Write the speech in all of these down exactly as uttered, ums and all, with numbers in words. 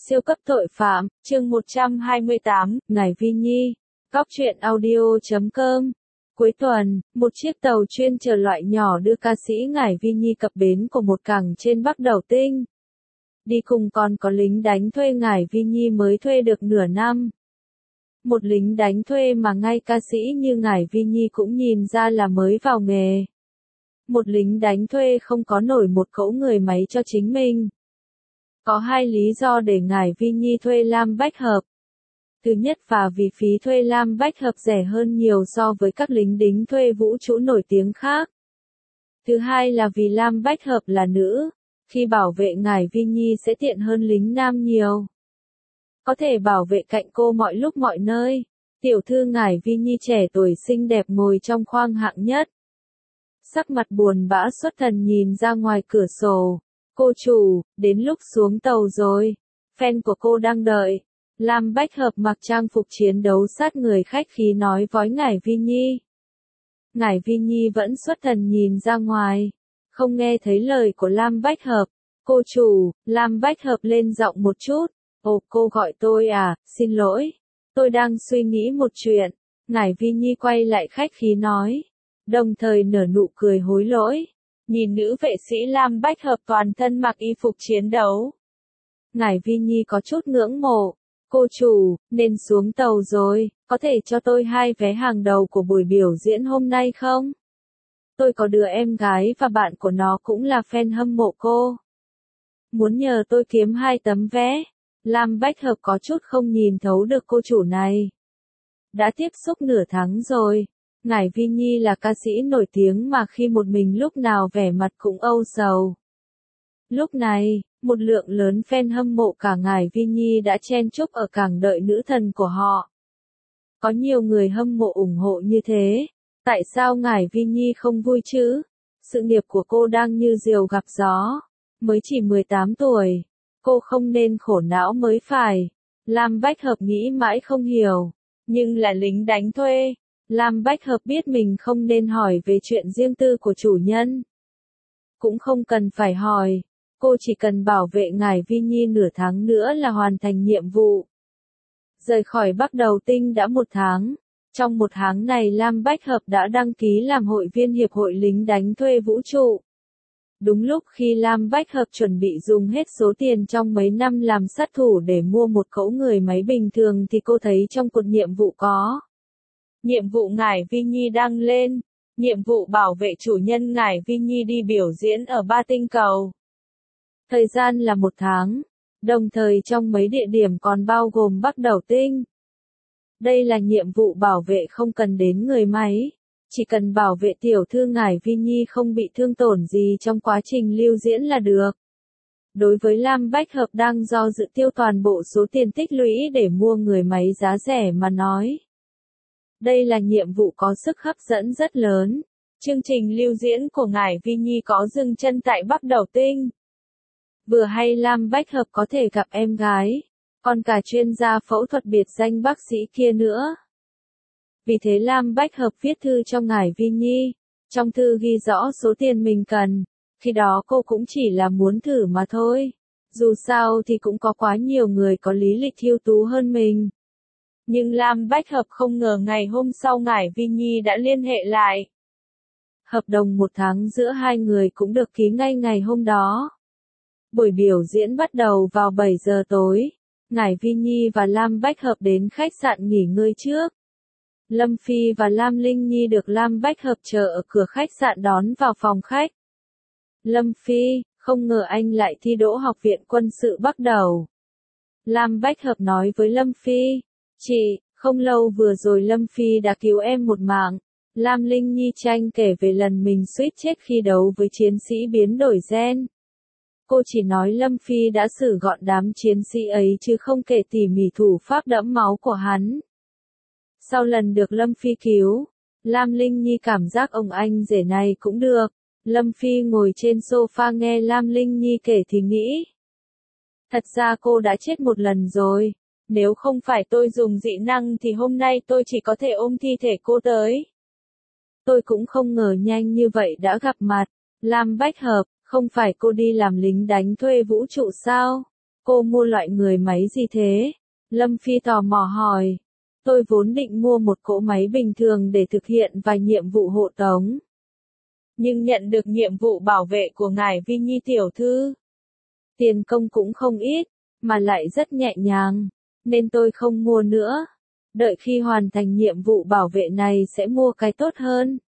Siêu cấp tội phạm, chương một trăm hai mươi tám, Ngải Vi Nhi, Góc truyện audio chấm com. Cuối tuần, một chiếc tàu chuyên chở loại nhỏ đưa ca sĩ Ngải Vi Nhi cập bến của một cảng trên Bắc Đầu Tinh. Đi cùng còn có lính đánh thuê Ngải Vi Nhi mới thuê được nửa năm. Một lính đánh thuê mà ngay ca sĩ như Ngải Vi Nhi cũng nhìn ra là mới vào nghề. Một lính đánh thuê không có nổi một cỗ người máy cho chính mình. Có hai lý do để Ngải Vi Nhi thuê Lam Bách Hợp. Thứ nhất và vì phí thuê Lam Bách Hợp rẻ hơn nhiều so với các lính đính thuê vũ trụ nổi tiếng khác. Thứ hai là vì Lam Bách Hợp là nữ, khi bảo vệ Ngải Vi Nhi sẽ tiện hơn lính nam nhiều. Có thể bảo vệ cạnh cô mọi lúc mọi nơi. Tiểu thư Ngải Vi Nhi trẻ tuổi xinh đẹp ngồi trong khoang hạng nhất. Sắc mặt buồn bã xuất thần nhìn ra ngoài cửa sổ. Cô chủ, đến lúc xuống tàu rồi. Fan của cô đang đợi. Lam Bách Hợp mặc trang phục chiến đấu sát người khách khí nói với Ngải Vi Nhi. Ngải Vi Nhi vẫn xuất thần nhìn ra ngoài. Không nghe thấy lời của Lam Bách Hợp. Cô chủ, Lam Bách Hợp lên giọng một chút. Ồ, cô gọi tôi à, xin lỗi. Tôi đang suy nghĩ một chuyện. Ngải Vi Nhi quay lại khách khí nói. Đồng thời nở nụ cười hối lỗi. Nhìn nữ vệ sĩ Lam Bách Hợp toàn thân mặc y phục chiến đấu. Ngải Vi Nhi có chút ngưỡng mộ. Cô chủ, nên xuống tàu rồi, có thể cho tôi hai vé hàng đầu của buổi biểu diễn hôm nay không? Tôi có đứa em gái và bạn của nó cũng là fan hâm mộ cô. Muốn nhờ tôi kiếm hai tấm vé. Lam Bách Hợp có chút không nhìn thấu được cô chủ này. Đã tiếp xúc nửa tháng rồi. Ngải Vi Nhi là ca sĩ nổi tiếng mà khi một mình lúc nào vẻ mặt cũng âu sầu. Lúc này, một lượng lớn fan hâm mộ cả Ngải Vi Nhi đã chen chúc ở cảng đợi nữ thần của họ. Có nhiều người hâm mộ ủng hộ như thế. Tại sao Ngải Vi Nhi không vui chứ? Sự nghiệp của cô đang như diều gặp gió. Mới chỉ mười tám tuổi. Cô không nên khổ não mới phải. Lam Bách Hợp nghĩ mãi không hiểu. Nhưng là lính đánh thuê. Lam Bách Hợp biết mình không nên hỏi về chuyện riêng tư của chủ nhân. Cũng không cần phải hỏi. Cô chỉ cần bảo vệ Ngải Vi Nhi nửa tháng nữa là hoàn thành nhiệm vụ. Rời khỏi Bắc Đầu Tinh đã một tháng. Trong một tháng này Lam Bách Hợp đã đăng ký làm hội viên Hiệp hội lính đánh thuê vũ trụ. Đúng lúc khi Lam Bách Hợp chuẩn bị dùng hết số tiền trong mấy năm làm sát thủ để mua một cỗ người máy bình thường thì cô thấy trong cột nhiệm vụ có. Nhiệm vụ Ngải Vi Nhi đăng lên. Nhiệm vụ bảo vệ chủ nhân Ngải Vi Nhi đi biểu diễn ở ba tinh cầu. Thời gian là một tháng. Đồng thời trong mấy địa điểm còn bao gồm Bắc Đầu Tinh. Đây là nhiệm vụ bảo vệ không cần đến người máy. Chỉ cần bảo vệ tiểu thư Ngải Vi Nhi không bị thương tổn gì trong quá trình lưu diễn là được. Đối với Lam Bách Hợp đang do dự tiêu toàn bộ số tiền tích lũy để mua người máy giá rẻ mà nói. Đây là nhiệm vụ có sức hấp dẫn rất lớn. Chương trình lưu diễn của Ngải Vi Nhi có dừng chân tại Bắc Đầu Tinh. Vừa hay Lam Bách Hợp có thể gặp em gái, còn cả chuyên gia phẫu thuật biệt danh bác sĩ kia nữa. Vì thế Lam Bách Hợp viết thư cho Ngải Vi Nhi. Trong thư ghi rõ số tiền mình cần. Khi đó cô cũng chỉ là muốn thử mà thôi. Dù sao thì cũng có quá nhiều người có lý lịch ưu tú hơn mình. Nhưng Lam Bách Hợp không ngờ ngày hôm sau Ngải Vi Nhi đã liên hệ lại. Hợp đồng một tháng giữa hai người cũng được ký ngay ngày hôm đó. Buổi biểu diễn bắt đầu vào bảy giờ tối. Ngải Vi Nhi và Lam Bách Hợp đến khách sạn nghỉ ngơi trước. Lâm Phi và Lam Linh Nhi được Lam Bách Hợp chờ ở cửa khách sạn đón vào phòng khách. Lâm Phi, không ngờ anh lại thi đỗ học viện quân sự Bắc Đầu. Lam Bách Hợp nói với Lâm Phi. Chị, không lâu vừa rồi Lâm Phi đã cứu em một mạng. Lam Linh Nhi tranh kể về lần mình suýt chết khi đấu với chiến sĩ biến đổi gen. Cô chỉ nói Lâm Phi đã xử gọn đám chiến sĩ ấy chứ không kể tỉ mỉ thủ pháp đẫm máu của hắn. Sau lần được Lâm Phi cứu, Lam Linh Nhi cảm giác ông anh rể này cũng được. Lâm Phi ngồi trên sofa nghe Lam Linh Nhi kể thì nghĩ. Thật ra cô đã chết một lần rồi. Nếu không phải tôi dùng dị năng thì hôm nay tôi chỉ có thể ôm thi thể cô tới. Tôi cũng không ngờ nhanh như vậy đã gặp mặt. Lam Bách Hợp, không phải cô đi làm lính đánh thuê vũ trụ sao? Cô mua loại người máy gì thế? Lâm Phi tò mò hỏi. Tôi vốn định mua một cỗ máy bình thường để thực hiện vài nhiệm vụ hộ tống. Nhưng nhận được nhiệm vụ bảo vệ của ngài Vi Nhi tiểu thư. Tiền công cũng không ít, mà lại rất nhẹ nhàng, nên tôi không mua nữa. Đợi khi hoàn thành nhiệm vụ bảo vệ này sẽ mua cái tốt hơn.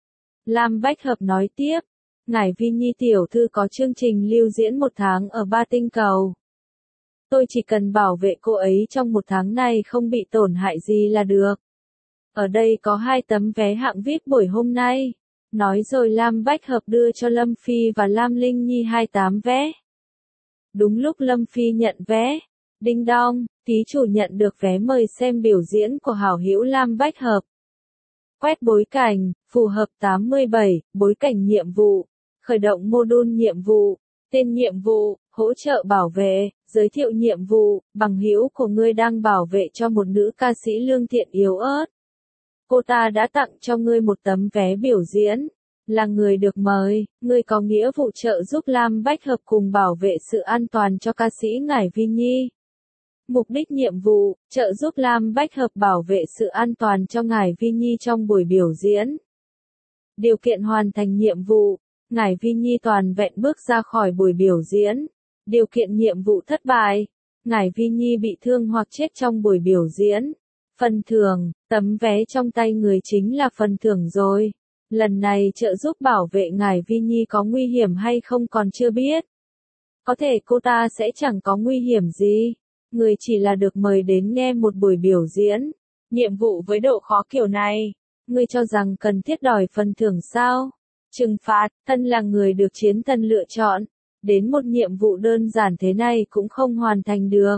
Lam Bách Hợp nói tiếp, ngài Vi Nhi tiểu thư có chương trình lưu diễn một tháng ở ba tinh cầu. Tôi chỉ cần bảo vệ cô ấy trong một tháng này không bị tổn hại gì là được. Ở đây có hai tấm vé hạng vi ai pi buổi hôm nay. Nói rồi Lam Bách Hợp đưa cho Lâm Phi và Lam Linh Nhi hai tám vé. Đúng lúc Lâm Phi nhận vé, đinh đong, ký chủ nhận được vé mời xem biểu diễn của hảo hữu Lam Bách Hợp. Quét bối cảnh, phù hợp tám mươi bảy, bối cảnh nhiệm vụ, khởi động module nhiệm vụ, tên nhiệm vụ, hỗ trợ bảo vệ, giới thiệu nhiệm vụ, bằng hữu của ngươi đang bảo vệ cho một nữ ca sĩ lương thiện yếu ớt. Cô ta đã tặng cho ngươi một tấm vé biểu diễn. Là người được mời, ngươi có nghĩa vụ trợ giúp Lam Bách Hợp cùng bảo vệ sự an toàn cho ca sĩ ngài Vi Nhi. Mục đích nhiệm vụ, trợ giúp Lam Bách Hợp bảo vệ sự an toàn cho ngài Vi Nhi trong buổi biểu diễn. Điều kiện hoàn thành nhiệm vụ, ngài Vi Nhi toàn vẹn bước ra khỏi buổi biểu diễn. Điều kiện nhiệm vụ thất bại, ngài Vi Nhi bị thương hoặc chết trong buổi biểu diễn. Phần thưởng, tấm vé trong tay người chính là phần thưởng rồi. Lần này trợ giúp bảo vệ ngài Vi Nhi có nguy hiểm hay không còn chưa biết. Có thể cô ta sẽ chẳng có nguy hiểm gì. Người chỉ là được mời đến nghe một buổi biểu diễn. Nhiệm vụ với độ khó kiểu này, ngươi cho rằng cần thiết đòi phần thưởng sao? Trừng phạt, thân là người được chiến thần lựa chọn. Đến một nhiệm vụ đơn giản thế này cũng không hoàn thành được.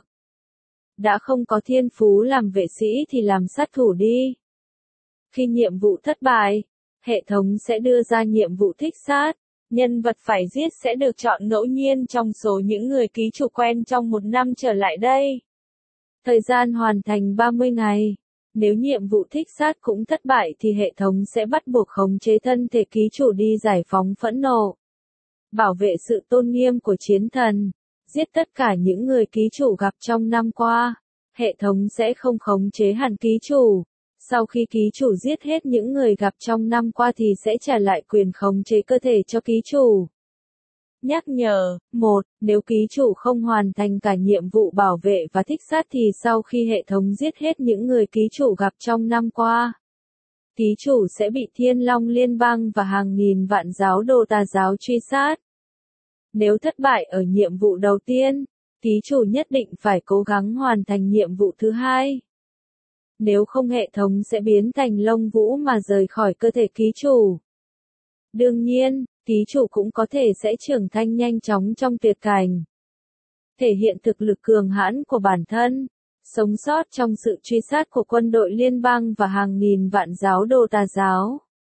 Đã không có thiên phú làm vệ sĩ thì làm sát thủ đi. Khi nhiệm vụ thất bại, hệ thống sẽ đưa ra nhiệm vụ thích sát. Nhân vật phải giết sẽ được chọn ngẫu nhiên trong số những người ký chủ quen trong một năm trở lại đây. Thời gian hoàn thành ba mươi ngày. Nếu nhiệm vụ thích sát cũng thất bại thì hệ thống sẽ bắt buộc khống chế thân thể ký chủ đi giải phóng phẫn nộ. Bảo vệ sự tôn nghiêm của chiến thần. Giết tất cả những người ký chủ gặp trong năm qua. Hệ thống sẽ không khống chế hẳn ký chủ. Sau khi ký chủ giết hết những người gặp trong năm qua thì sẽ trả lại quyền khống chế cơ thể cho ký chủ. Nhắc nhở, một. Nếu ký chủ không hoàn thành cả nhiệm vụ bảo vệ và thích sát thì sau khi hệ thống giết hết những người ký chủ gặp trong năm qua, ký chủ sẽ bị Thiên Long Liên bang và hàng nghìn vạn giáo đồ tà giáo truy sát. Nếu thất bại ở nhiệm vụ đầu tiên, ký chủ nhất định phải cố gắng hoàn thành nhiệm vụ thứ hai. Nếu không hệ thống sẽ biến thành lông vũ mà rời khỏi cơ thể ký chủ. Đương nhiên, ký chủ cũng có thể sẽ trưởng thành nhanh chóng trong tuyệt cảnh. Thể hiện thực lực cường hãn của bản thân, sống sót trong sự truy sát của quân đội liên bang và hàng nghìn vạn giáo đồ tà giáo.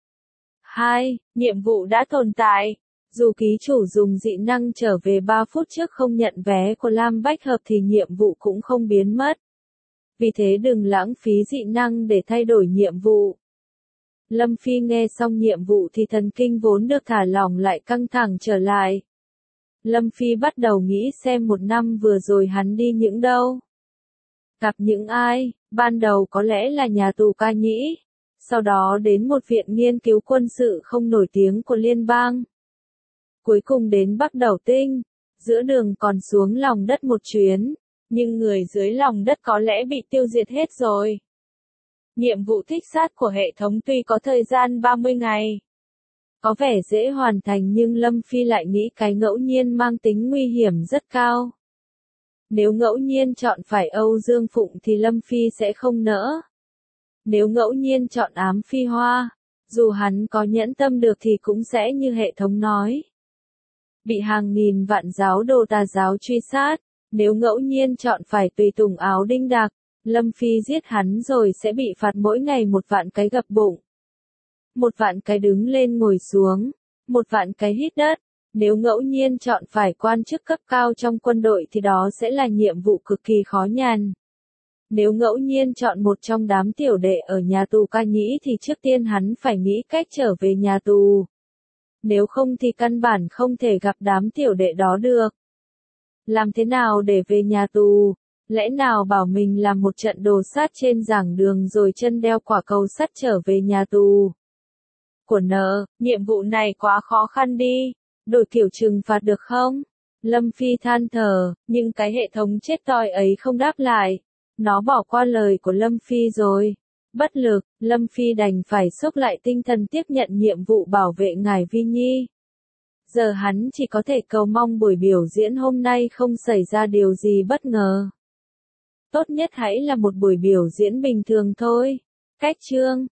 hai. Nhiệm vụ đã tồn tại. Dù ký chủ dùng dị năng trở về ba phút trước không nhận vé của Lam Bách Hợp thì nhiệm vụ cũng không biến mất. Vì thế đừng lãng phí dị năng để thay đổi nhiệm vụ. Lâm Phi nghe xong nhiệm vụ thì thần kinh vốn được thả lỏng lại căng thẳng trở lại. Lâm Phi bắt đầu nghĩ xem một năm vừa rồi hắn đi những đâu. Gặp những ai, ban đầu có lẽ là nhà tù Ca Nhĩ. Sau đó đến một viện nghiên cứu quân sự không nổi tiếng của liên bang. Cuối cùng đến Bắc Đầu Tinh, giữa đường còn xuống lòng đất một chuyến. Nhưng người dưới lòng đất có lẽ bị tiêu diệt hết rồi. Nhiệm vụ thích sát của hệ thống tuy có thời gian ba mươi ngày. Có vẻ dễ hoàn thành nhưng Lâm Phi lại nghĩ cái ngẫu nhiên mang tính nguy hiểm rất cao. Nếu ngẫu nhiên chọn phải Âu Dương Phụng thì Lâm Phi sẽ không nỡ. Nếu ngẫu nhiên chọn Ám Phi Hoa, dù hắn có nhẫn tâm được thì cũng sẽ như hệ thống nói. Bị hàng nghìn vạn giáo đồ tà giáo truy sát. Nếu ngẫu nhiên chọn phải Tùy Tùng Áo Đinh Đạc, Lâm Phi giết hắn rồi sẽ bị phạt mỗi ngày một vạn cái gập bụng. Một vạn cái đứng lên ngồi xuống, một vạn cái hít đất. Nếu ngẫu nhiên chọn phải quan chức cấp cao trong quân đội thì đó sẽ là nhiệm vụ cực kỳ khó nhằn. Nếu ngẫu nhiên chọn một trong đám tiểu đệ ở nhà tù Ca Nhĩ thì trước tiên hắn phải nghĩ cách trở về nhà tù. Nếu không thì căn bản không thể gặp đám tiểu đệ đó được. Làm thế nào để về nhà tù? Lẽ nào bảo mình làm một trận đồ sát trên giảng đường rồi chân đeo quả cầu sắt trở về nhà tù? Của nợ, nhiệm vụ này quá khó khăn đi. Đổi kiểu trừng phạt được không? Lâm Phi than thở, nhưng cái hệ thống chết toi ấy không đáp lại. Nó bỏ qua lời của Lâm Phi rồi. Bất lực, Lâm Phi đành phải xốc lại tinh thần tiếp nhận nhiệm vụ bảo vệ ngài Vi Nhi. Giờ hắn chỉ có thể cầu mong buổi biểu diễn hôm nay không xảy ra điều gì bất ngờ. Tốt nhất hãy là một buổi biểu diễn bình thường thôi. Cách chương